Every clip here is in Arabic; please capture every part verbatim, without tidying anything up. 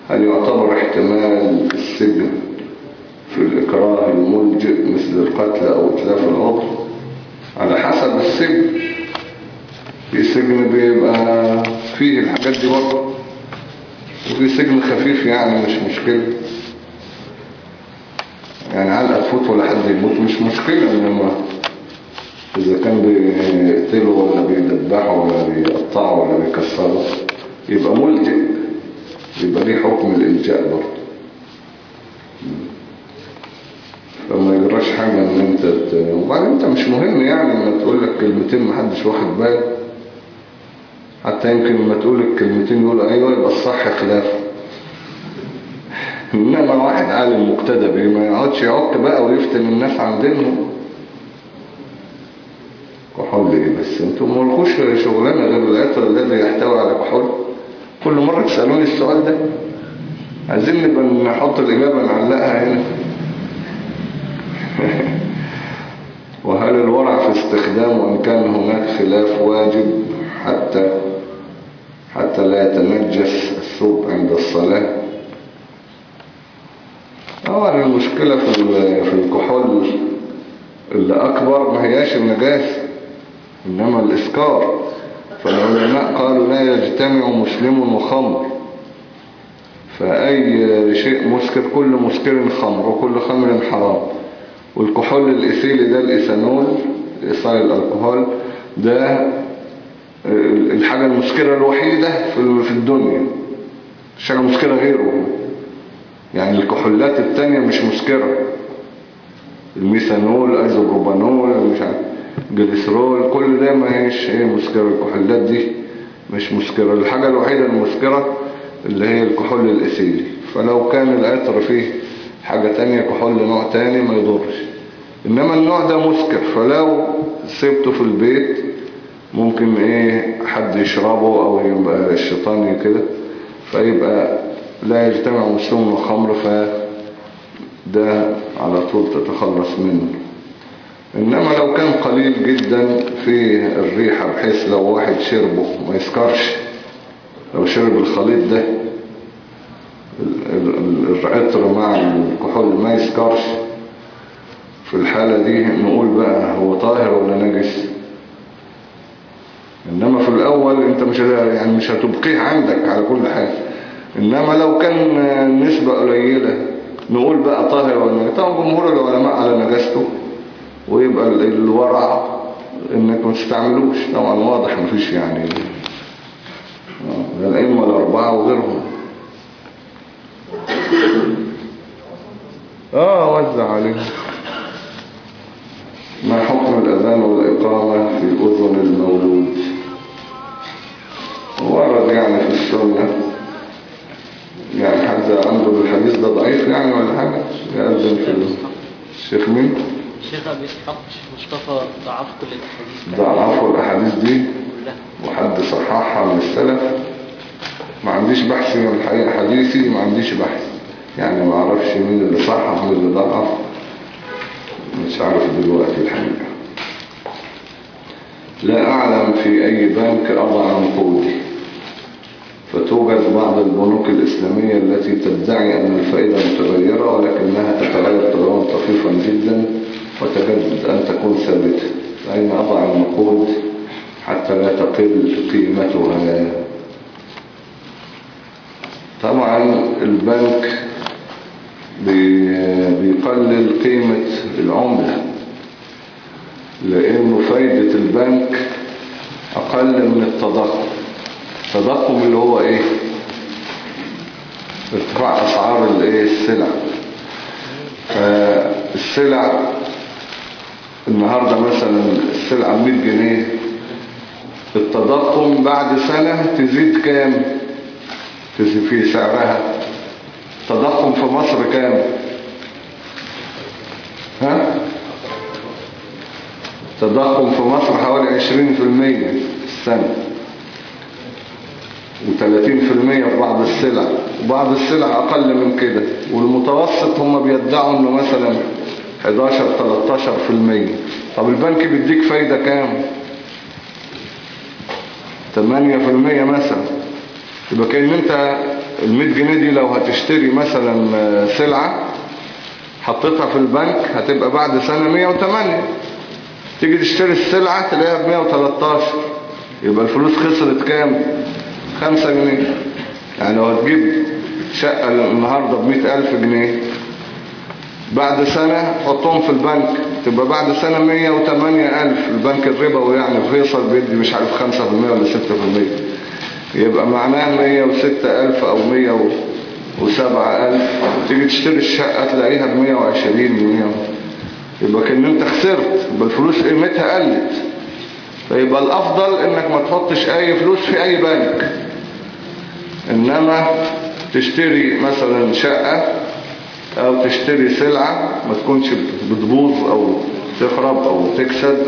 هل يعتبر احتمال السجن في الإكراه الملجئ مثل القتل أو إتلاف العضو؟ على حسب السجن. في سجن بيبقى فيه الحاجات دي برضه، وفي سجن خفيف يعني مش مشكلة، يعني علقة تفوت ولا حد يموت مش مشكلة. إنما إذا كان بيقتلوا ولا بيدبحوا ولا بيقطعوا ولا بيكسروا يبقى ملجئ، يبقى ليه حكم الإلجاء برضه. فما يجراش حاجة ان انت ت... وبعدين انت مش مهم يعني لما تقول لك كلمتين محدش واخد باله، حتى يمكن لما تقول لك كلمتين يقول ايوه يبقى الصح خلافه. انما واحد عالم مقتدى بيه ما يقعدش يعك بقى ويفتن الناس عن دينهم. كحول ايه بس؟ انتم ملخوش شغلانه غير العطر الذي يحتوي على كحول. كل مرة تسألوني السؤال ده، عايزين نبقى نحط الإجابة نعلقها هنا. وهل الورع في استخدامه وإن كان هناك خلاف واجب حتى حتى لا يتنجس الثوب عند الصلاة؟ طبعا المشكلة في في الكحول اللي أكبر ما هياش النجاسة إنما الإسكار. فالعلماء قالوا لا يجتمع مسلم وخمر، فأي شيء مسكر كل مسكر خمر وكل خمر حرام. والكحول الإيثيلي ده الإيثانول إيثايل الكحول ده الحاجة المسكرة الوحيدة في الدنيا، مش حاجة مسكرة غيره. يعني الكحولات التانية مش مسكرة، الميثانول ايزوبروبانول مش عارف جليسرول كل ده ما هيش هي مسكرة. الكحولات دي مش مسكرة. الحاجة الوحيدة المسكرة اللي هي الكحول الإيثيلي. فلو كان العطر فيه حاجة تانية كحول نوع تاني ما يضرش. إنما النوع ده مسكر، فلو سيبته في البيت ممكن ايه حد يشربه او يبقى الشيطان كده فيبقى لا يجتمع مسلم وخمر، فده على طول تتخلص منه. إنما لو كان قليل جدا في الريحة بحيث لو واحد شربه ما يسكرش، لو شرب الخليط ده العطر مع الكحول ما يسكرش، في الحالة دي نقول بقى هو طاهر ولا نجس. إنما في الأول أنت مش يعني مش هتبقيه عندك على كل حاجة. إنما لو كان نسبة قليلة نقول بقى طاهر ولا نجس. طبعا جمهور العلماء على نجاسته، ويبقى الورع إنك ما تستعملوش. طبعا واضح مفيش يعني الأئمة الأربعة وغيرهم. آه وزع عليهم. ما حكم الأذان والإقامة في أذن المولود؟ ورد يعني في السنة، يعني حد عنده الحديث ده ضعيف يعني ولا حاجة يأذن في الشيخ مين؟ الشيخ أبي إسحاق مصطفى ضعف كل الأحاديث. ضعفوا الأحاديث دي وحد صححها من السلف. ما عنديش بحث من الحقيقة حديثي، ما عنديش بحث يعني ما اعرفش مين اللي صحح ومين اللي ضعف، مش عارف دلوقتي الحقيقة. لا أعلم في أي بنك أضع نقودي، فتوجد بعض البنوك الإسلامية التي تدعي أن الفائدة متغيرة ولكنها تتغير تغيرا طفيفا جدا وتجدد أن تكون ثابتة. أين أضع النقود حتى لا تقل قيمتها؟ طبعا البنك بيقلل قيمة العملة لأنه فايدة البنك أقل من التضخم. التضخم اللي هو إيه؟ ارتفاع أسعار الإيه؟ السلع. فالسلع النهاردة مثلا السلعة مية جنيه، التضخم بعد سنة تزيد كام؟ تزيد في سعرها. التضخم في مصر كام؟ ها؟ التضخم في مصر حوالي عشرين في المية في السنة وثلاثين في المية في بعض السلع، وبعض السلع أقل من كده، والمتوسط هم بيدعوا أنه مثلا حداشر تلتاشر في المية. طب البنك بيديك فايدة كام؟ ثمانية في المية مثلا. يبقى كأن انت المية جنيه دي لو هتشتري مثلا سلعة حطيتها في البنك هتبقى بعد سنة مية وتمانية، تيجي تشتري السلعة تلاقيها ب مية وتلتاشر، يبقى الفلوس خسرت كام؟ خمسة جنيه. يعني لو هتجيب شقة النهاردة بمئة ألف جنيه بعد سنة حطهم في البنك تبقى بعد سنة مية وتمانية ألف. البنك الربوي يعني فيصل بيدي مش عارف خمسة في المية ولا ستة في المية، يبقى معناها مية وستة ألف أو مية وسبعة ألف. تيجي تشتري الشقة تلاقيها بمية وعشرين مية، يبقى كأن انت خسرت، يبقى الفلوس قيمتها قلت. فيبقى الأفضل انك ما تحطش أي فلوس في أي بنك، إنما تشتري مثلا شقة أو تشتري سلعة ما تكونش بتبوظ أو تخرب أو تكسد،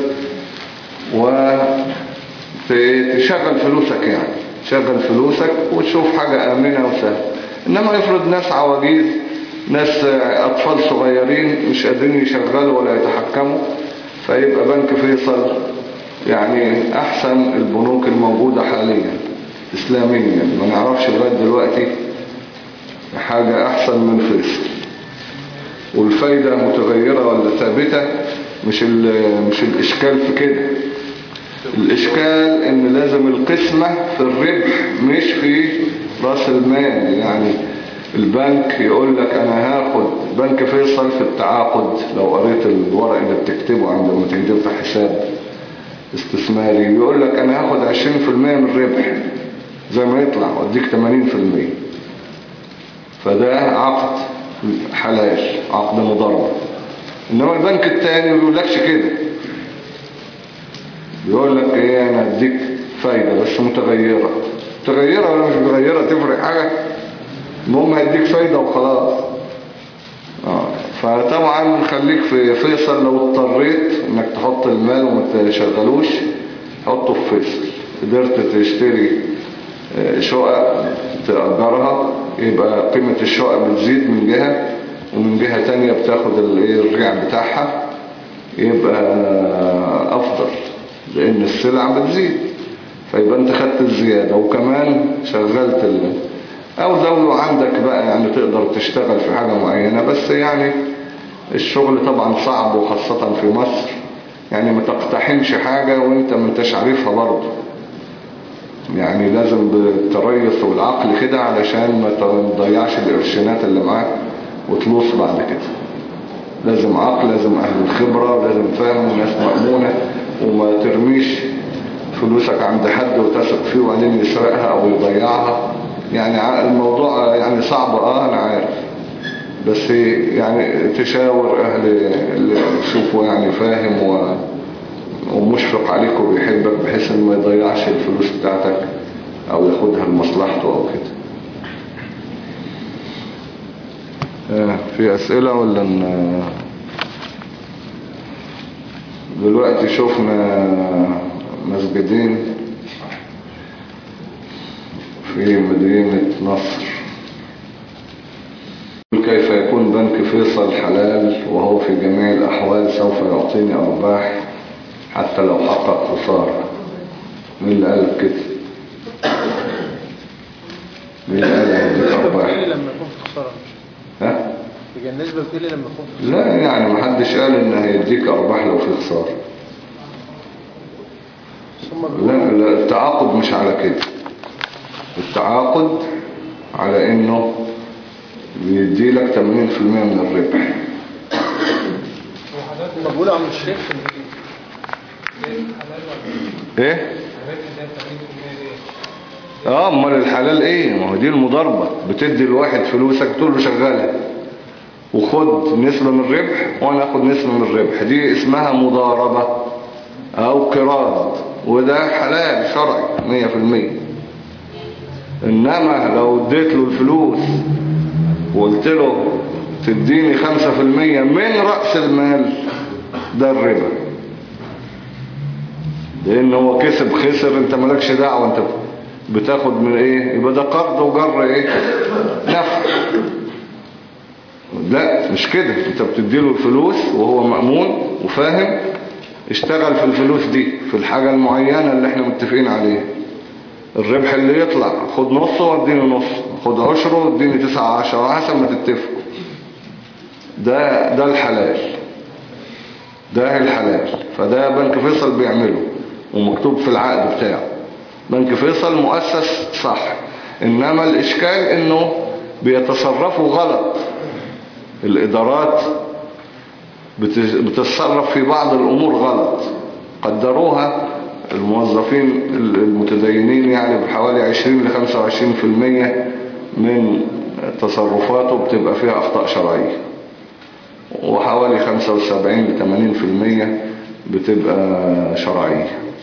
وتشغل فلوسك، يعني تشغل فلوسك وتشوف حاجة آمنة وسهلة. إنما يفرض ناس عواجيز، ناس أطفال صغيرين مش قادرين يشغلوا ولا يتحكموا، فيبقى بنك فيصل يعني أحسن البنوك الموجودة حاليا إسلاميا. ما نعرفش لغاية دلوقتي حاجة أحسن من فيصل. والفايدة متغيرة ولا ثابتة، مش مش الإشكال في كده. الإشكال إن لازم القسمة في الربح مش في رأس المال. يعني البنك يقول لك أنا هاخد، بنك فيصل في التعاقد لو قريت الورق اللي بتكتبه عندما تيجي تفتح حساب استثماري، يقول لك أنا هاخد عشرين في المية من الربح زي ما يطلع واديك ثمانين في المية. فده عقد حلال، عقد مضاربة. إنما البنك التاني ما بيقولكش كده، بيقول لك ايه، انا اديك فايدة بس متغيرة. متغيرة ولا مش متغيرة تفرق حاجة؟ المهم هيديك فايدة وخلاص. آه. فطبعا خليك في فيصل. لو اضطريت انك تحط المال وما تشغلوش حطه في فيصل. قدرت تشتري شقق تأجرها يبقى قيمة الشقق بتزيد من جهة، ومن جهة تانية بتاخد الريع بتاعها، يبقى افضل لان السلع بتزيد. فيبقى انت خدت الزيادة وكمان شغلت ال... او لو عندك بقى يعني تقدر تشتغل في حاجة معينة. بس يعني الشغل طبعا صعب وخاصة في مصر، يعني ما تقتحمش حاجة وانت ما انتش عارفها برضه. يعني لازم بالتريث والعقل كده علشان ما تضيعش القرشينات اللي معاك وتلوص بعد كده. لازم عقل، لازم اهل الخبرة، لازم فهم وناس مأمونة، وما ترميش فلوسك عند حد وتثق فيه وبعدين يسرقها او يضيعها. يعني الموضوع يعني صعب، اه انا عارف، بس يعني تشاور اهل اللي تشوفه يعني فاهم و... ومشفق عليك وبيحبك، بحيث ان ما يضيعش الفلوس بتاعتك او ياخدها لمصلحته او كده. آه في اسئلة ولا ان... دلوقتي شفنا مسجدين في مدينة نصر. كيف يكون بنك فيصل حلال وهو في جميع الأحوال سوف يعطيني أرباح حتى لو حقق خسارة؟ مين اللي قال كده؟ مين اللي قال هيديك أرباح؟ لما يكون في خسارة. ها؟ بالنسبة لي لما يكون في خسارة. لا يعني ما حدش قال إن هيديك أرباح لو في خسارة. لا لا، التعاقد مش على كده. التعاقد على إنه بيدي لك ثمانين في المية من الربح. مقبولة عن الشيخ ايه؟ اه امال الحلال ايه؟ ما هو دي المضاربة. بتدي الواحد فلوسك تقول له شغالها وخد نسبة من الربح وانا اخد نسبة من الربح. دي اسمها مضاربة او قراض، وده حلال شرعي مية في المية. انما لو اديت له الفلوس وقلت له تديني خمسة في المية من رأس المال، ده الربا. لان هو كسب خسر انت مالكش دعوة، انت بتاخد من ايه؟ يبقى ده قرض وجر ايه؟ نفع. لا مش كده، انت بتديله الفلوس وهو مأمون وفاهم، اشتغل في الفلوس دي في الحاجة المعينة اللي احنا متفقين عليها. الربح اللي يطلع خد نصه واديني نص، خد عشره واديني تسعة عشر حسب ما تتفقوا. ده ده الحلال، ده الحلال. فده بنك فيصل بيعمله ومكتوب في العقد بتاعه. بنك فيصل مؤسس صح، انما الاشكال انه بيتصرفوا غلط. الادارات بتتصرف في بعض الامور غلط، قدروها الموظفين المتدينين يعني بحوالي عشرين لخمسة وعشرين في المية من تصرفاته بتبقى فيها اخطاء شرعية، وحوالي خمسة وسبعين لثمانين في المية بتبقى شرعية.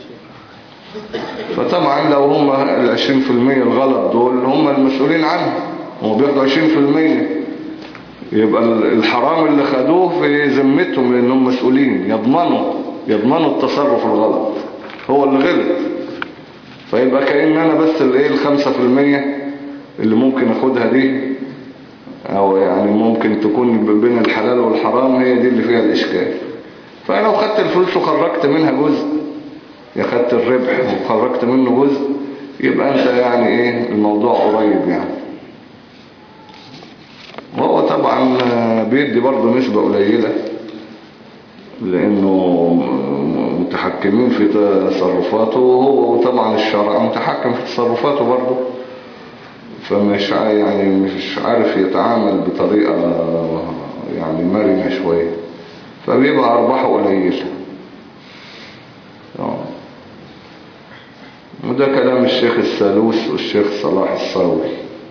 فطبعا لو هم العشرين في المية الغلط دول هم المسؤولين عنه، هم بياخدوا عشرين في المية، يبقى الحرام اللي خدوه في ذمتهم لانهم مسؤولين، يضمنوا يضمنوا التصرف الغلط، هو اللي غلط. فيبقى كأن انا بس الايه الخمسة في المية اللي ممكن اخدها دي، او يعني ممكن تكون بين الحلال والحرام، هي دي اللي فيها الاشكال. فلو خدت الفلوس وخرجت منها جزء، يا خدت الربح وخرجت منه جزء، يبقى انت يعني ايه الموضوع قريب يعني. وهو طبعا بيدي برضه نسبة قليلة لانه متحكمين في تصرفاته، وهو طبعا الشرع متحكم في تصرفاته برضه، فمش يعني مش عارف يتعامل بطريقة يعني مرنة شوية، فبيبقى أرباحه قليلة. وده كلام الشيخ السالوس والشيخ صلاح الصاوي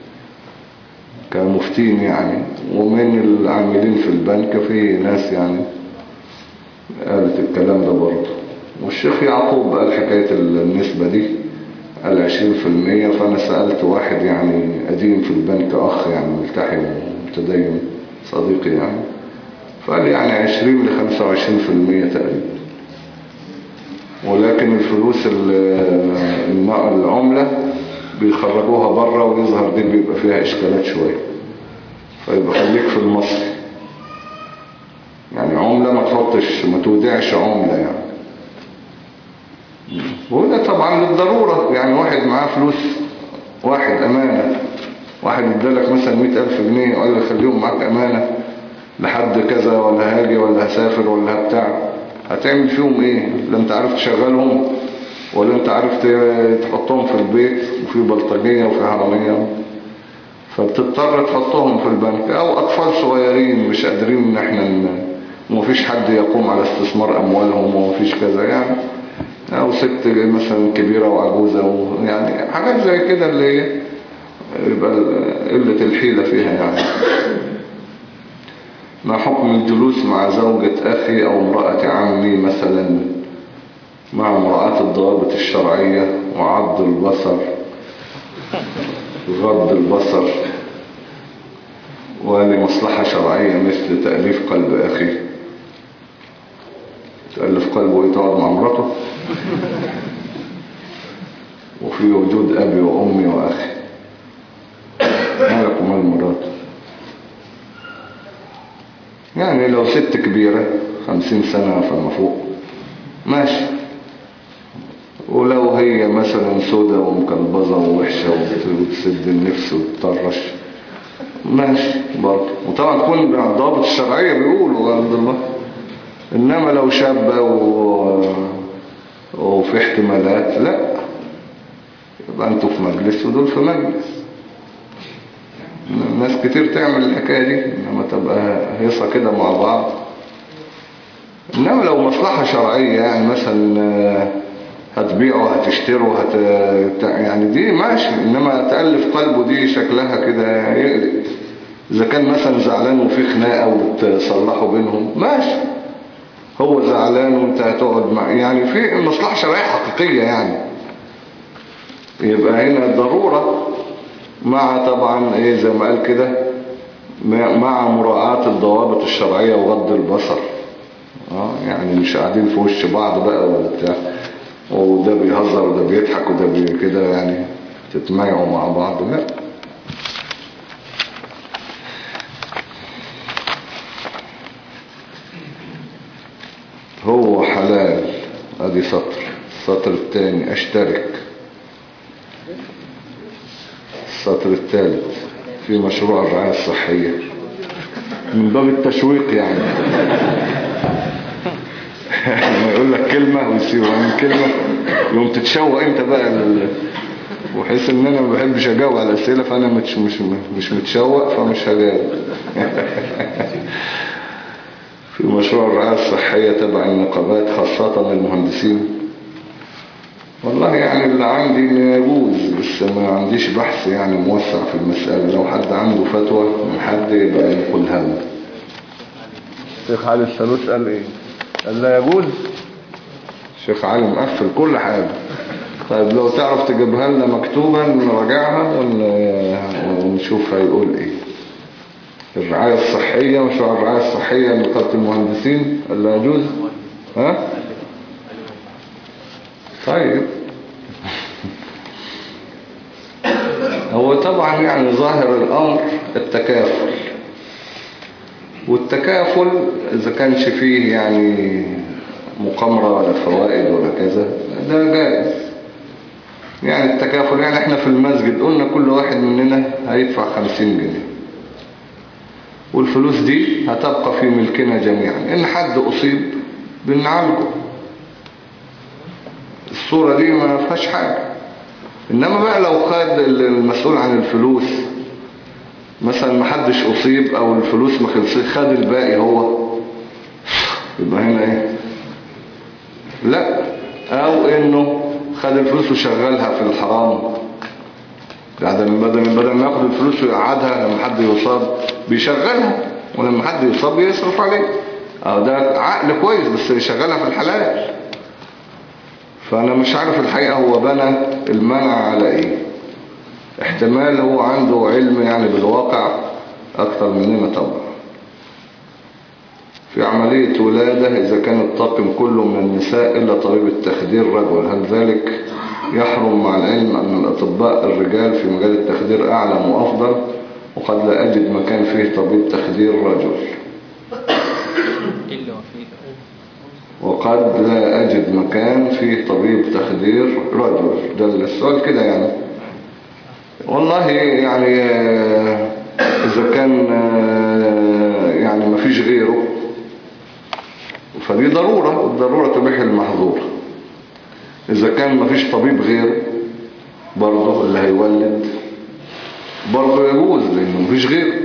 كمفتين يعني. ومن العاملين في البنك في ناس يعني قالت الكلام ده برضه. والشيخ يعقوب قال حكاية النسبة دي، قال عشرين في المية. فأنا سألت واحد يعني قديم في البنك، أخ يعني ملتحي ومتدين صديقي يعني، فقال يعني عشرين لخمسة وعشرين في المية تقريبا. ولكن الفلوس العملة بيخرجوها بره، ويظهر دي بيبقى فيها إشكالات شوية، فيبقى خليك في المصري يعني. عملة ما تحطش ما تودعش عملة يعني. وده طبعا للضرورة يعني. واحد معاه فلوس، واحد أمانة، واحد ادالك مثلا مئة ألف جنيه وقال لك خليهم معاك أمانة لحد كذا، ولا هاجي ولا هسافر ولا هبتاع، هتعمل فيهم ايه؟ لا انت عارف تشغلهم، ولا انت عارف تحطهم في البيت، وفي بلطجية وفي حرامية، فبتضطر تحطهم في البنك. او اطفال صغيرين مش قادرين ان احنا ومفيش حد يقوم على استثمار اموالهم ومفيش كذا يعني، او ست مثلا كبيرة وعجوزة يعني، حاجات زي كده اللي هي يبقى قلة الحيلة فيها يعني. ما حكم الجلوس مع زوجة أخي أو امرأة عمي مثلا مع مراعاة الضوابط الشرعية وعض البصر غض البصر ولمصلحة شرعية مثل تأليف قلب أخي؟ تألف قلبه يتقعد مع مراته وفي وجود أبي وأمي وأخي، ما لكم المرات يعني. لو ست كبيرة خمسين سنة فما فوق ماشي، ولو هي مثلا سودة ومكلبظة ووحشة وتسد النفس وتطرش ماشي برضه. وطبعا تكون بالضوابط الشرعية بيقولوا عبد الله. انما لو شابة و... وفي احتمالات لا، يبقى انتوا في مجلس ودول في مجلس. ناس كتير تعمل الحكاية دي، انما تبقى هيصة كده مع بعض. انما لو مصلحة شرعية يعني مثلا هتبيعه هتشتره هت... يعني دي ماشي. انما تألف قلبه دي شكلها كده يقلق. اذا كان مثلا زعلان وفي خناقة وبتصلحوا بينهم ماشي، هو زعلان وانت هتقعد مع يعني في مصلحة شرعية حقيقية يعني، يبقى هنا الضرورة مع طبعا ايه زي ما قال كده مع مراعاة الضوابط الشرعية وغض البصر. اه يعني مش قاعدين في وش بعض بقى ولا بتاع، وده بيهزر وده بيضحك وده بي كده يعني تتمايعوا مع بعض، لا. هو حلال. ادي سطر. السطر الثاني اشترك. السطر الثالث في مشروع الرعاية الصحية من باب التشويق يعني. ما يقول لك كلمة ويسيبها من كلمة يوم تتشوق انت بقى لل... وحيث ان انا ما بحبش اجاوب على الاسئلة فانا مش مش مش متشوق فمش هجاوب. في مشروع الرعاية الصحية تبع النقابات خاصة للمهندسين. والله يعني اللي عندي انه يجوز، بس ما عنديش بحث يعني موسع في المسألة. لو حد عنده فتوى من حد يبقى يقولها لنا. الشيخ علي الثالوث قال ايه؟ قال لا يجوز. الشيخ علي مقفل كل حاجة. طيب لو تعرف تجيبها لنا مكتوبا نراجعها ونشوف هيقول ايه. الرعاية الصحية، مشروع الرعاية الصحية لنقابة المهندسين قال لا يجوز. ها؟ طيب. هو طبعا يعني ظاهر الأمر التكافل، والتكافل إذا كانش فيه يعني مقامرة ولا فوائد ولا كذا ده جائز. يعني التكافل يعني احنا في المسجد قلنا كل واحد مننا هيدفع خمسين جنيه، والفلوس دي هتبقى في ملكنا جميعا. إن حد أصيب بنعالجه، الصورة دي ما فيهاش حاجة. إنما بقى لو خد المسؤول عن الفلوس مثلا ما حدش أصيب أو الفلوس ما خلصت خد الباقي هو، يبقى هنا إيه؟ لا. أو إنه خد الفلوس وشغلها في الحرام، بدل بدل ما ياخد الفلوس ويقعدها لما حد يصاب بيشغلها، ولما حد يصاب يصرف عليه. أو ده عقل كويس بس يشغلها في الحلال. فأنا مش عارف الحقيقة هو بنى المنع على إيه. احتمال هو عنده علم يعني بالواقع أكثر مننا طبعا. في عملية ولادة إذا كان الطاقم كله من النساء إلا طبيب التخدير رجل، هل ذلك يحرم مع العلم أن الأطباء الرجال في مجال التخدير أعلم وأفضل، وقد لا أجد مكان فيه طبيب تخدير رجل؟ وقد لا أجد مكان فيه طبيب تخدير رجل. ده السؤال كده يعني. والله يعني إذا كان يعني ما فيش غيره فدي ضرورة، والضرورة تبيح المحظور. إذا كان ما فيش طبيب غيره برضه اللي هيولد برضه يجوز لأنه ما فيش غيره.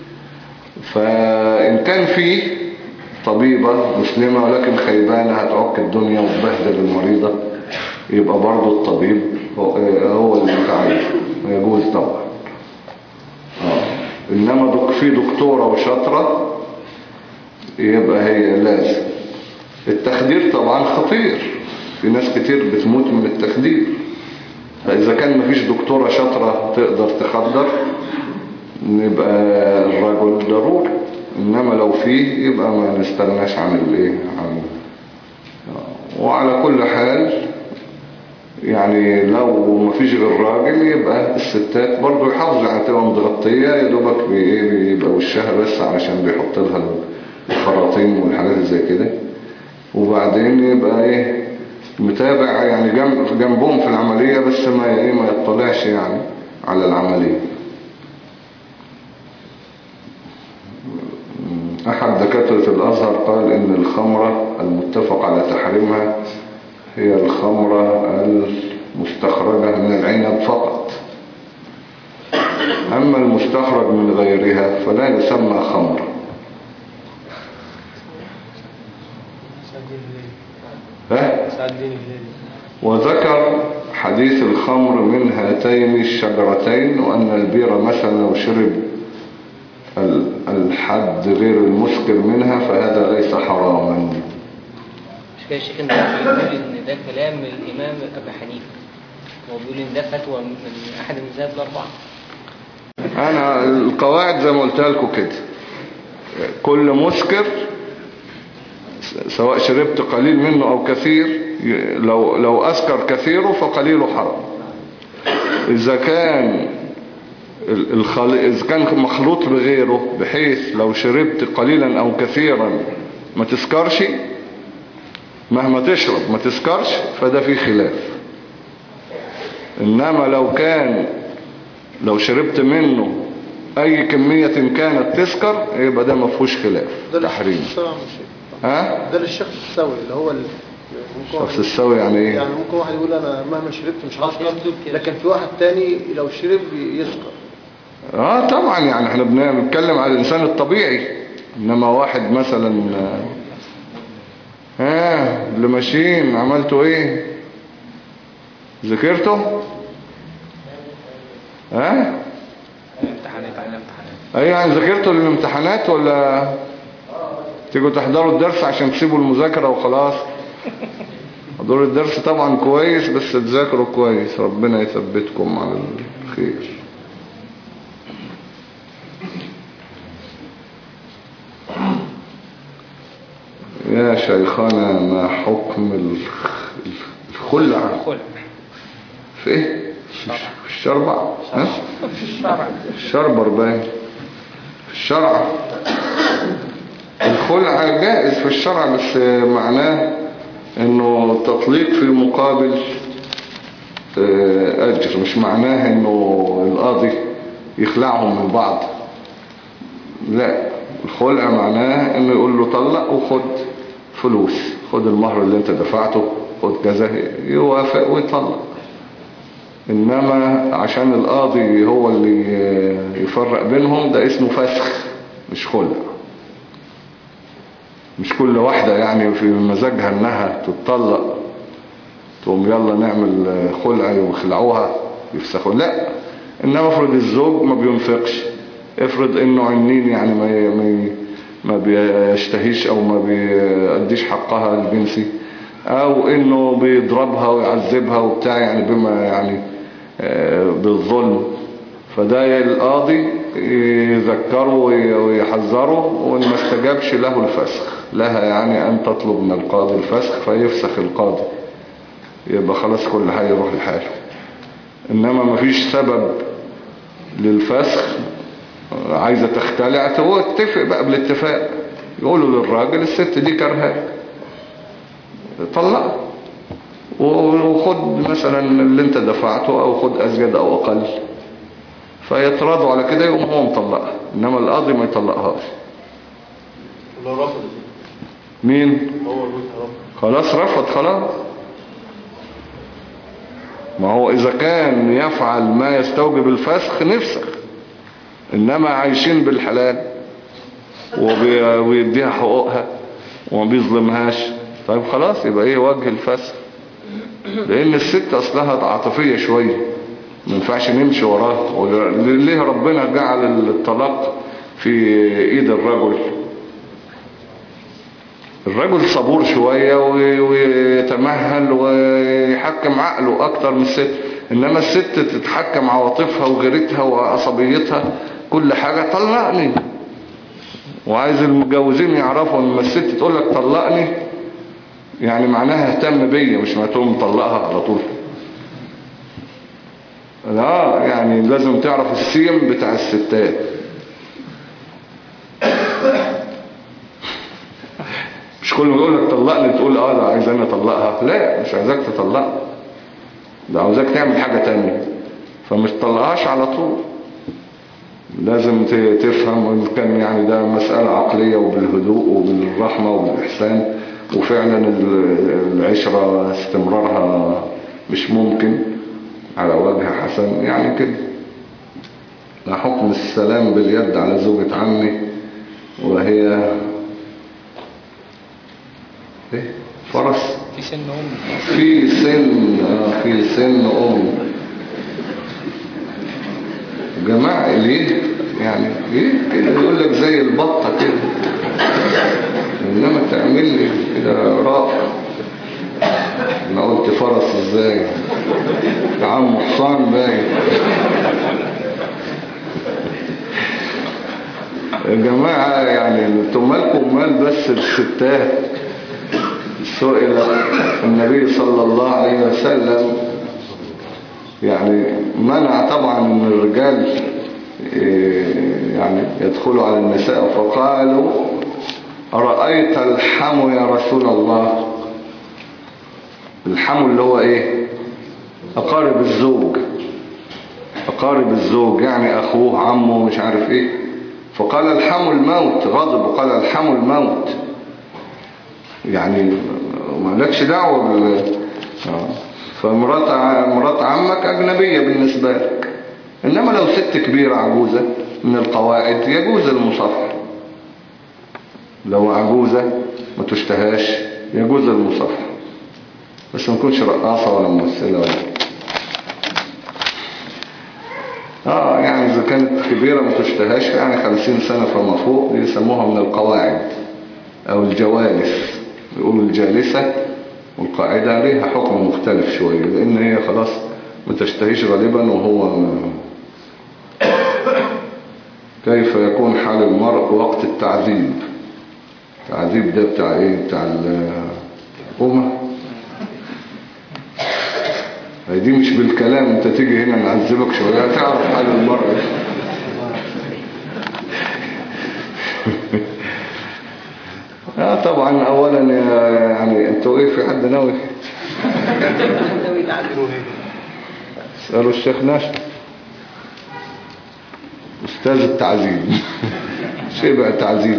فإن كان فيه طبيبة مسلمة ولكن خيبانة هتعك الدنيا وتبهدل المريضة يبقى برضه الطبيب هو اللي متعين، يجوز طبعا. آه. إنما في دكتورة وشاطرة يبقى هي لازم. التخدير طبعا خطير، في ناس كتير بتموت من التخدير. فإذا كان مفيش دكتورة شاطرة تقدر تخدر يبقى الرجل ضروري. إنما لو فيه يبقى ما نستغناش عن الايه عن. وعلى كل حال يعني لو ما فيش غير راجل يبقى الستات برضو يحافظوا يعني تبقى متغطية يا دوبك بيبقى وشها بس علشان بيحط لها الخراطيم والحاجات زي كده، وبعدين يبقى ايه متابع يعني جنب جنبهم في العملية بس ما ايه ما يطلعش يعني على العملية. أحد دكاترة الأزهر قال إن الخمرة المتفق على تحريمها هي الخمرة المستخرجة من العنب فقط، أما المستخرج من غيرها فلا يسمى خمر. وذكر حديث الخمر من هاتين الشجرتين، وأن البيرة مثلا لو شرب الحد غير المسكر منها فهذا ليس حراما. مش كده يا شيخ؟ انت بيقول ان ده كلام الامام ابي حنيفه، هو بيقول ان ده فتوى من احد المذاهب الاربعه. انا القواعد زي ما قلتها لكم كده، كل مسكر سواء شربت قليل منه او كثير، لو لو اسكر كثيره فقليله حرام. اذا كان الخل... إذا كان مخلوط بغيره بحيث لو شربت قليلا أو كثيرا ما تسكرش، مهما تشرب ما تسكرش، فده فيه خلاف. إنما لو كان لو شربت منه اي كمية كانت تسكر يبقى ده ما فيهوش خلاف تحريم. ها؟ ده للشخص السوي اللي هو ال... الشخص السوي يعني ايه؟ يعني ممكن واحد يقول انا مهما شربت مش هسكر، لكن في واحد تاني لو شرب يسكر. اه طبعا، يعني احنا بنتكلم على الانسان الطبيعي، انما واحد مثلا ها اللي ماشيين عملتوا ايه؟ ذاكرته؟ ها؟ امتحانات على امتحانات. اي يعني ذاكرتوا للامتحانات ولا تيجوا تحضروا الدرس عشان تسيبوا المذاكرة وخلاص؟ حضور الدرس طبعا كويس، بس تذاكروا كويس، ربنا يثبتكم على الخير. يا شيخنا ما حكم الخلع في ايه؟ في الشربع؟ ها؟ الشربر باين في الشرع. الخلع جائز في الشرع، بس معناه انه تطليق في مقابل اجر، مش معناه انه القاضي يخلعهم من بعض. لا، الخلع معناه انه يقول له طلق وخد فلوس، خد المهر اللي انت دفعته، خد كذا، يوافق ويطلق. انما عشان القاضي هو اللي يفرق بينهم ده اسمه فسخ مش خلع. مش كل واحدة يعني في مزاجها انها تتطلق تقوم يلا نعمل خلع ويخلعوها يفسخوا، لا. انما افرض الزوج ما بينفقش، افرض انه عنين يعني ما ما ما بيشتهيش او ما بيأديش حقها الجنسي، او انه بيضربها ويعذبها وبتاع يعني بما يعني بالظلم، فده القاضي يذكره ويحذره، وان ما استجابش له الفسخ، لها يعني ان تطلب من القاضي الفسخ فيفسخ القاضي، يبقى خلاص كل حاجة يروح لحاله. انما ما فيش سبب للفسخ، عايزة تختلع هو اتفق بقى بالاتفاق، يقولوا للراجل الست دي كرهاك طلق وخد مثلا اللي انت دفعته او خد ازيد او اقل، فيتراضوا على كده يقوم هو مطلقها، انما القاضي ما يطلقهاش. لو رفض مين؟ هو رفض خلاص رفض خلاص. ما هو اذا كان يفعل ما يستوجب الفسخ نفسخ، انما عايشين بالحلال وبيديها حقوقها وما بيظلمهاش، طيب خلاص يبقى ايه وجه الفسخ؟ لان الست اصلها عاطفية شوية، ما ينفعش نمشي وراها. ليه ربنا جعل الطلاق في ايد الرجل؟ الرجل صبور شوية ويتمهل ويحكم عقله اكتر من الست، انما الست تتحكم عواطفها وغيرتها وعصبيتها كل حاجة طلقني. وعايز المتجوزين يعرفوا ان الست تقول لك طلقني يعني معناها اهتم بيا، مش ما تقوم مطلقها على طول. لا يعني لازم تعرف السيم بتاع الستات. مش كل ما يقول لك طلقني تقول اه ده عايز انا اطلقها، لا مش عايزك تطلقها، ده عاوزك تعمل حاجة تانية، فمش تطلقهاش على طول. لازم تفهم ان كان يعني ده مسألة عقلية وبالهدوء وبالرحمة وبالإحسان، وفعلا العشرة استمرارها مش ممكن على وجه حسن يعني كده. لا حكم السلام باليد على زوجة عمي وهي ايه فرس في سن أم في سن آه في سن أم جماعة اليد يعني ايه كده، يقول لك زي البطة كده، انما تعمل لي كده راء. انا قلت فرس ازاي يا عم حصان باين. يا جماعة يعني انتم مالكم مال بس الستات. سئل النبي صلى الله عليه وسلم يعني منع طبعا ان الرجال يعني يدخلوا على النساء، فقالوا أرأيت الحم يا رسول الله. الحم اللي هو ايه؟ أقارب الزوج. أقارب الزوج يعني أخوه عمه مش عارف إيه. فقال الحموا الموت، غضب وقال الحموا الموت، يعني ما لكش دعوة بال... فمرات مرات عمك أجنبية بالنسبة لك. إنما لو ست كبيرة عجوزة من القواعد يجوز المصافحة. لو عجوزة ما تشتهاش يجوز المصافحة، بس ما تكونش رقاصة ولا ممثلة ولا اه يعني إذا كانت كبيرة ما تشتهاش يعني خمسين سنة فما فوق يسموها من القواعد أو الجوالس. يقولوا الجالسة والقاعدة ليها حكم مختلف شوية، لأن هي خلاص ما تشتهيش غالبا وهو م... كيف يكون حال المرء وقت التعذيب؟ التعذيب ده بتاع ايه؟ بتاع الأمة. دي مش بالكلام، انت تيجي هنا نعذبك شوية تعرف حال المرء. اه طبعا اولا يعني انتوا ايه، في حد ناوي؟ اسألوا الشيخ ناشد استاذ التعذيب. شيء بقى تعذيب.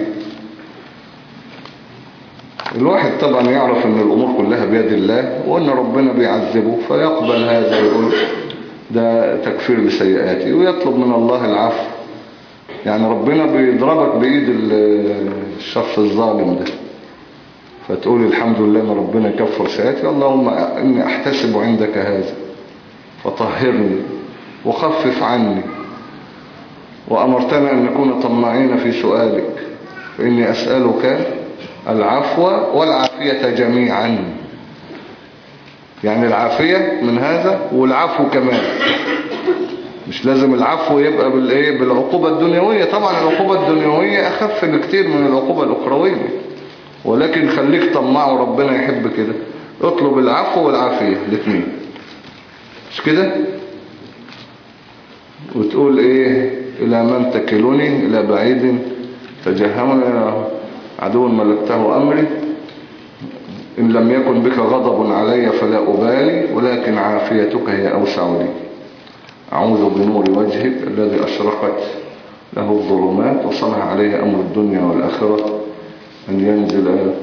الواحد طبعا يعرف ان الامور كلها بيد الله وان ربنا بيعذبه فيقبل هذا ويقول ده تكفير لسيئاتي ويطلب من الله العفو. يعني ربنا بيضربك بايد الشخص الظالم ده فتقول الحمد لله ان ربنا يكفر سيئاتي، اللهم اني احتسب عندك هذا فطهرني وخفف عني، وامرتنا ان نكون طماعين في سؤالك فاني اسألك العفو والعافية جميعا. يعني العافية من هذا والعفو كمان. مش لازم العفو يبقى بالايه بالعقوبة الدنيوية، طبعا العقوبة الدنيوية اخف بكتير من العقوبة الاخروية، ولكن خليك طماع وربنا يحب كده. اطلب العفو والعافية الاثنين، مش كده؟ وتقول ايه الى من تكلني الى بعيد تجهمني عدو ملكته أمري إن لم يكن بك غضب علي فلا أبالي ولكن عافيتك هي أوسع لي. أعوذ بنور وجهك الذي أشرقت له الظلمات وصلح عليه أمر الدنيا والآخرة أن ينزل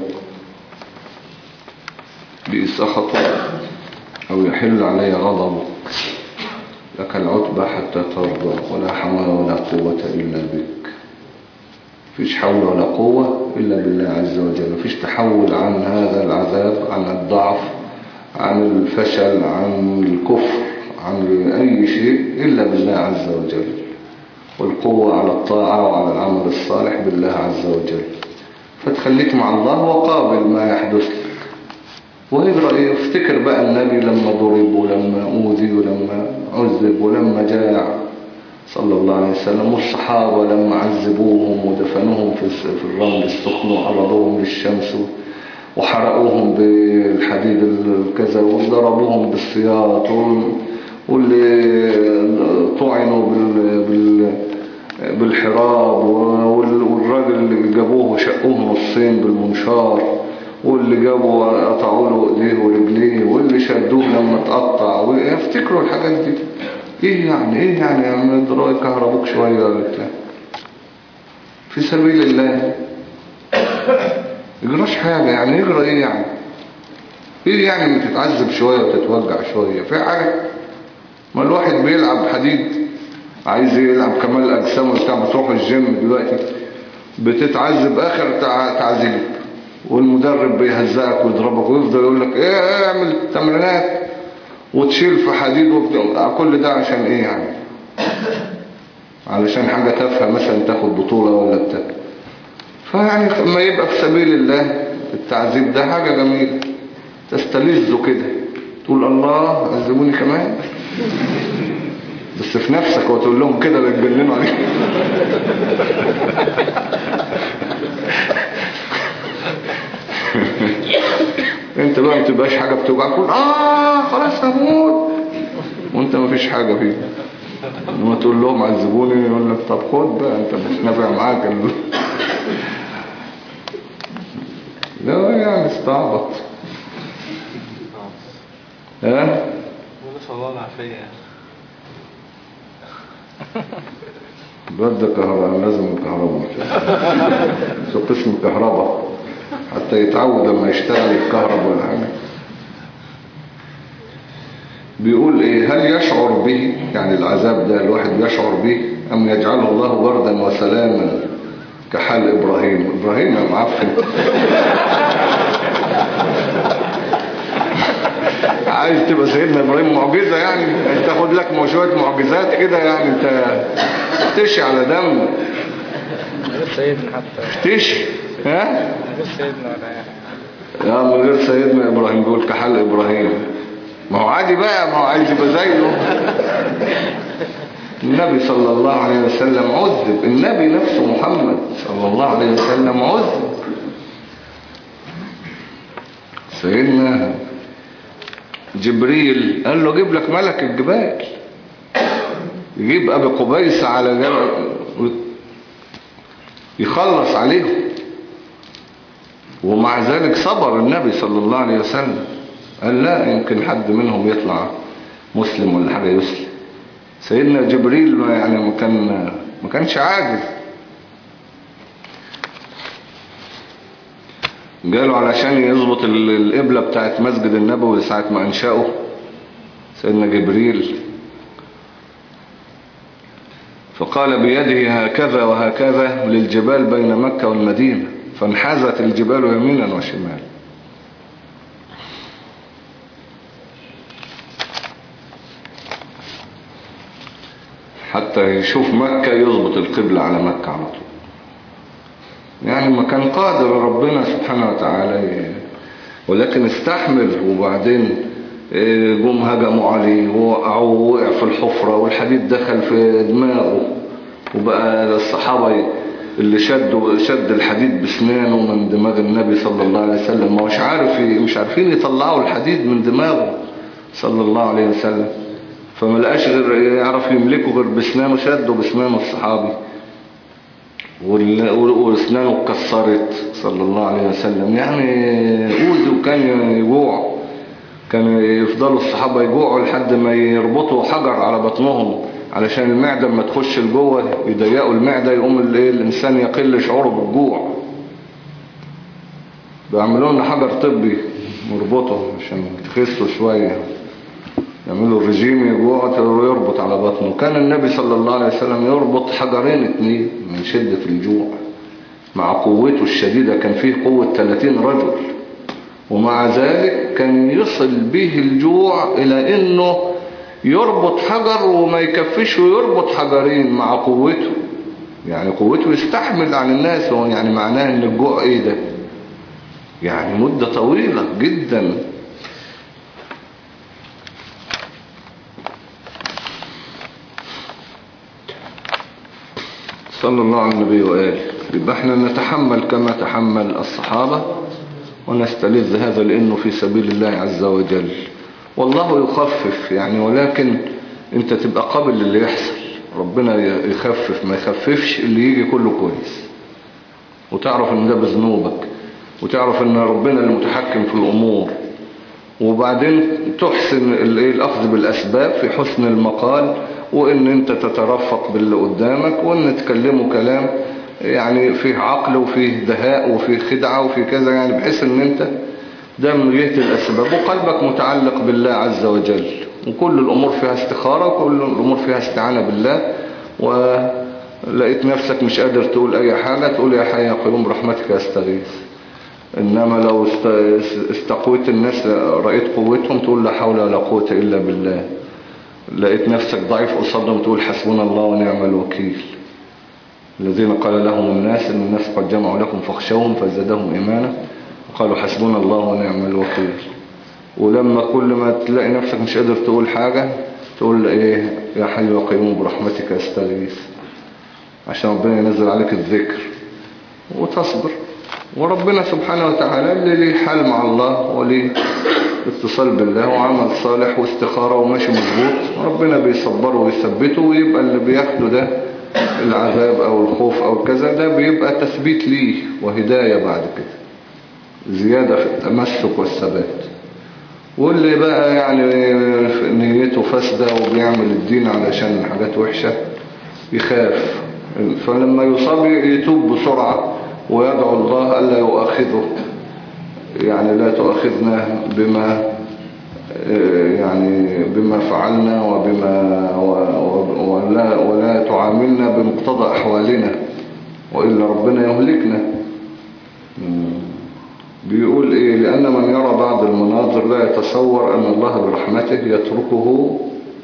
بي سخطك أو يحل علي غضبك. لك العتبى حتى ترضى ولا حول ولا قوة إلا بك. مفيش حول ولا قوة إلا بالله عز وجل. مفيش تحول عن هذا العذاب، عن الضعف، عن الفشل، عن الكفر، عن أي شيء إلا بالله عز وجل. والقوة على الطاعة وعلى العمل الصالح بالله عز وجل. فتخليك مع الله وقابل ما يحدث لك. ويقرأ ايه؟ افتكر بقى النبي لما ضرب ولما أوذي ولما عذب ولما جاع صلى الله عليه وسلم، والصحابة لما عذبوهم ودفنوهم في الرمل السخن وعرضوهم للشمس وحرقوهم بالحديد الكذا وضربوهم بالسياط، واللي طعنوا بالحراب، والراجل اللي جابوه وشقوه نصين بالمنشار، واللي جابوا قطعوا له ايديه ورجليه، واللي شدوه لما تقطع. افتكروا الحاجات دي. ايه يعني ايه يعني يا عم دراي كهربوك شوية ولا بتاع في سبيل الله. يجراش حاجة يعني. يجرى ايه يعني؟ ايه يعني ما تتعذب شوية وتتوجع شوية في حاجة؟ ما الواحد بيلعب حديد عايز يلعب كمال الاجسام وبتاع، بتروح الجيم دلوقتي بتتعذب اخر تعذيب، والمدرب بيهزقك ويضربك ويفضل يقول لك ايه, إيه اعمل تمرينات وتشيل في حديد وبتاع. كل ده عشان ايه يعني؟ علشان حاجة تافهة مثلا تاخد بطولة ولا بتاع. فيعني لما يبقى في سبيل الله التعذيب ده حاجة جميلة تستلذه كده، تقول الله عذبوني كمان، بس في نفسك وتقول لهم كده بيتجننوا عليك. انت بقى ما تبقاش حاجة بتوجعك تقول اه خلاص هموت وانت ما فيش حاجة فيه. لما تقول لهم عذبوني يقول لك طب خد بقى انت مش نافع معاك ال... لا يعني استعبط. ها؟ ونسأل الله العافية. الواد ده كهرباء، لازم كهرباء في قسم كهرباء حتى يتعود لما يشتغل الكهرباء ولا حاجة. بيقول ايه: هل يشعر به، يعني العذاب ده الواحد يشعر به، ام يجعله الله بردا وسلاما كحال ابراهيم؟ ابراهيم يا معفن عايز تبقى سيدنا ابراهيم معجزة يعني؟ انت تاخد لك شوية معجزات كده يعني؟ انت تشي على دم غير سيدنا حتى تشي ها غير سيدنا ولا يا من غير سيدنا ابراهيم. بيقول كحال ابراهيم، ما هو عادي بقى، ما هو عايز يبقى زيه. النبي صلى الله عليه وسلم عذب، النبي نفسه محمد صلى الله عليه وسلم عذب. سيدنا جبريل قال له جيب لك ملك الجبال، يجيب أبي قبيس على جبل يخلص عليهم، ومع ذلك صبر النبي صلى الله عليه وسلم. قال لا يمكن حد منهم يطلع مسلم ولا حاجة يسلم. سيدنا جبريل ما يعني ما كان ما كانش عاجز. قالوا علشان يظبط القبلة بتاعت مسجد النبوي ساعة ما انشأه سيدنا جبريل، فقال بيده هكذا وهكذا للجبال بين مكة والمدينة، فانحازت الجبال يمينا وشمالا. حتى يشوف مكة يظبط القبلة على مكة على طول. يعني ما كان قادر ربنا سبحانه وتعالى، ولكن استحمل. وبعدين جم هجموا عليه ووقعوا ووقع في الحفرة والحديد دخل في دماغه، وبقى الصحابة اللي شدوا شد الحديد بسنانه من دماغ النبي صلى الله عليه وسلم، ما مش عارف مش عارفين يطلعوا الحديد من دماغه صلى الله عليه وسلم، فما لقاش غير يعرف يملكه غير بسنانه، شده بسنانه الصحابي واسنانه اتكسرت صلى الله عليه وسلم. يعني اوذي وكان يجوع، كان يفضلوا الصحابة يجوعوا لحد ما يربطوا حجر على بطنهم علشان المعدة ما تخش لجوه، يضيقوا المعدة يقوم الانسان يقل شعوره بالجوع. بيعملوا لنا حجر طبي مربطه عشان تخسوا شوية، يعملوا الرجيم يجوع يربط على بطنه. كان النبي صلى الله عليه وسلم يربط حجرين اتنين من شدة الجوع مع قوته الشديدة، كان فيه قوة ثلاثين رجل، ومع ذلك كان يصل به الجوع إلى إنه يربط حجر وما يكفيش ويربط حجرين مع قوته. يعني قوته يستحمل عن الناس، يعني معناه إن الجوع إيه ده؟ يعني مدة طويلة جدا. صلى الله على النبي وآله. يبقى احنا نتحمل كما تحمل الصحابة ونستلذ هذا لأنه في سبيل الله عز وجل، والله يخفف يعني، ولكن انت تبقى قابل للي يحصل. ربنا يخفف، ما يخففش اللي يجي كله كويس، وتعرف ان ده بذنوبك، وتعرف ان ربنا المتحكم في الأمور. وبعدين تحسن الأخذ بالأسباب في حسن المقال، وان انت تترفق باللي قدامك، وان تكلمه كلام يعني فيه عقل وفيه دهاء وفيه خدعة وفيه كذا، يعني بحيث ان انت ده من جهة الأسباب، وقلبك متعلق بالله عز وجل، وكل الأمور فيها استخارة، وكل الأمور فيها استعانة بالله. ولقيت نفسك مش قادر تقول أي حاجة، تقول يا حي يا قيوم برحمتك أستغيث. إنما لو استقويت الناس رأيت قوتهم تقول لا حول ولا قوة إلا بالله. لقيت نفسك ضعيف قصادهم تقول حسبنا الله ونعم الوكيل. الذين قال لهم الناس إن الناس قد جمعوا لكم فاخشوهم فزادهم إيمانا وقالوا حسبنا الله ونعم الوكيل. ولما كل ما تلاقي نفسك مش قادر تقول حاجة تقول ايه يا حي يا قيوم برحمتك استغيث، عشان ربنا ينزل عليك الذكر وتصبر. وربنا سبحانه وتعالى اللي ليه حال مع الله وليه اتصال بالله وعمل صالح واستخارة وماشي مظبوط، ربنا بيصبره ويثبته، ويبقى اللي بياخده ده العذاب او الخوف او كذا ده بيبقى تثبيت ليه وهداية بعد كده، زيادة في التمسك والثبات. واللي بقى يعني نيته فاسدة وبيعمل الدين علشان حاجات وحشة يخاف. فلما يصاب يتوب بسرعة ويدعو الله ألا يؤاخذه، يعني لا تؤاخذنا بما يعني بما فعلنا وبما ولا, ولا تعاملنا بمقتضى أحوالنا وإلا ربنا يهلكنا. بيقول إيه؟ لأن من يرى بعض المناظر لا يتصور أن الله برحمته يتركه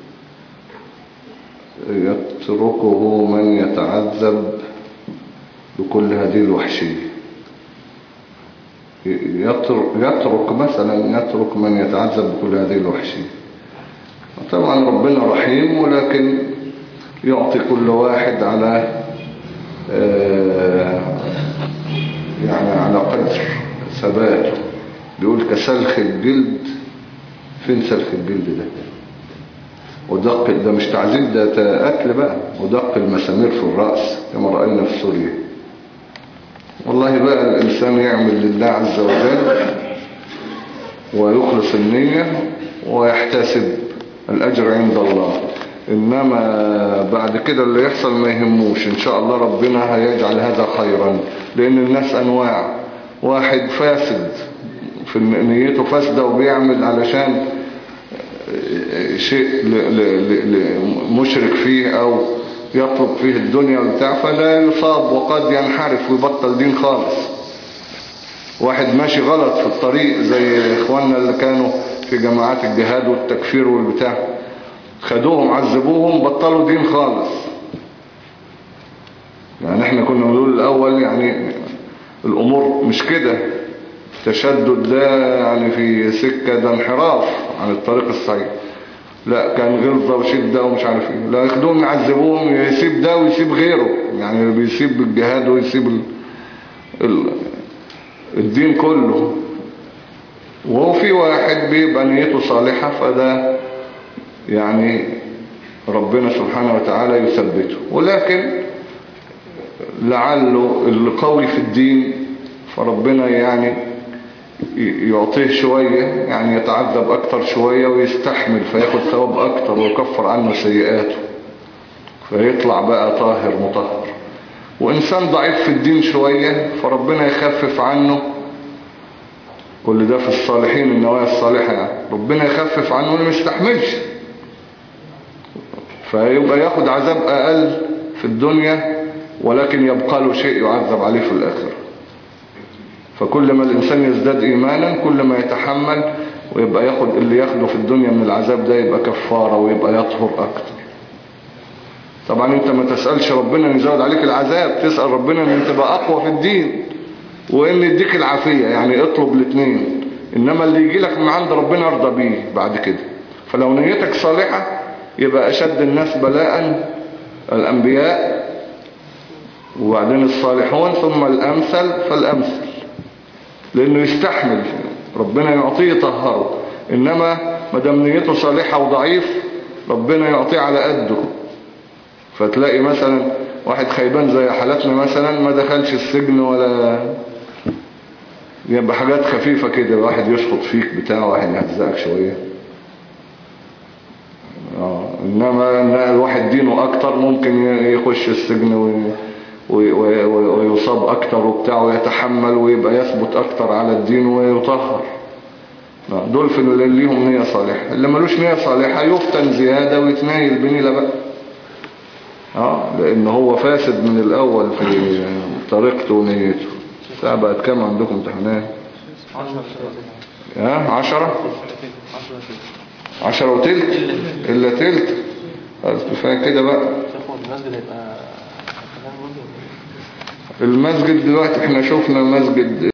يتركه من يتعذب بكل هذه الوحشية. يترك, يترك مثلا يترك من يتعذب بكل هذه الوحشية. طبعا ربنا رحيم، ولكن يعطي كل واحد على يعني على قدر ثباته. بيقول كسلخ الجلد. فين سلخ الجلد ده؟ ودق ده مش تعذيب، ده قتل بقى. ودق المسامير في الرأس كما رأينا في سوريا. والله بقى الإنسان يعمل لله عز وجل ويخلص النية ويحتسب الأجر عند الله. إنما بعد كده اللي يحصل ما يهموش. إن شاء الله ربنا هيجعل هذا خيرا، لأن الناس أنواع. واحد فاسد في نيته فاسدة وبيعمل علشان شيء مشرك فيه أو يطلب فيه الدنيا وبتاع، فلا يصاب وقد ينحرف ويبطل دين خالص. واحد ماشي غلط في الطريق زي إخواننا اللي كانوا في جماعات الجهاد والتكفير والبتاع، خدوهم عذبوهم بطلوا دين خالص. يعني احنا كنا بنقول الأول يعني الأمور مش كده، تشدد ده يعني في سكة ده انحراف عن الطريق الصحيح. لا، كان غلظة وشدة ومش عارف ايه. لا، ياخدوهم يعذبوهم، يسيب ده ويسيب غيره. يعني بيسيب الجهاد ويسيب ال... ال... الدين كله. وهو في واحد بيبقى نيته صالحة، فده يعني ربنا سبحانه وتعالى يثبته. ولكن لعله اللي قوي في الدين فربنا يعني يعطيه شوية، يعني يتعذب أكتر شوية ويستحمل فياخد ثواب أكتر ويكفر عنه سيئاته، فيطلع بقى طاهر مطهر. وإنسان ضعيف في الدين شوية فربنا يخفف عنه. كل ده في الصالحين، النوايا الصالحة يعني. ربنا يخفف عنه وما يستحملش، فيبقى ياخد عذاب أقل في الدنيا ولكن يبقى له شيء يعذب عليه في الآخرة. فكل ما الإنسان يزداد إيمانا كل ما يتحمل ويبقى ياخد اللي ياخده في الدنيا من العذاب ده يبقى كفارة ويبقى يطهر أكتر. طبعا انت ما تسألش ربنا ان يزود عليك العذاب، تسأل ربنا ان تبقى أقوى في الدين وان يديك العافية، يعني اطلب الاثنين. إنما اللي يجي لك من عند ربنا ارضى بيه بعد كده. فلو نيتك صالحة يبقى أشد الناس بلاء الأنبياء، وبعدين الصالحون، ثم الأمثل فالأمثل، لأنه يستحمل ربنا يعطيه يطهره. إنما مدام نيته صالحة وضعيف ربنا يعطيه على قده. فتلاقي مثلا واحد خيبان زي حالتنا مثلا ما دخلش السجن ولا يبقى حاجات خفيفة كده، واحد يشخط فيك بتاع، واحد يهزقك شوية. آه. إنما الواحد دينه أكتر ممكن يخش السجن ويصاب أكتر وبتاع ويتحمل ويبقى يثبت أكتر على الدين ويطهر. دول في اللي ليهم نية صالحة. اللي ملوش نية صالحة يفتن زيادة ويتنايل بنيلة بقى، اه لأن هو فاسد من الأول في طريقته ونيته. ساعة بقت كام عندكم امتحانات؟ ها عشرة عشرة وتلت إلا تلت. كفاية كده بقى. المسجد دلوقتي احنا شوفنا المسجد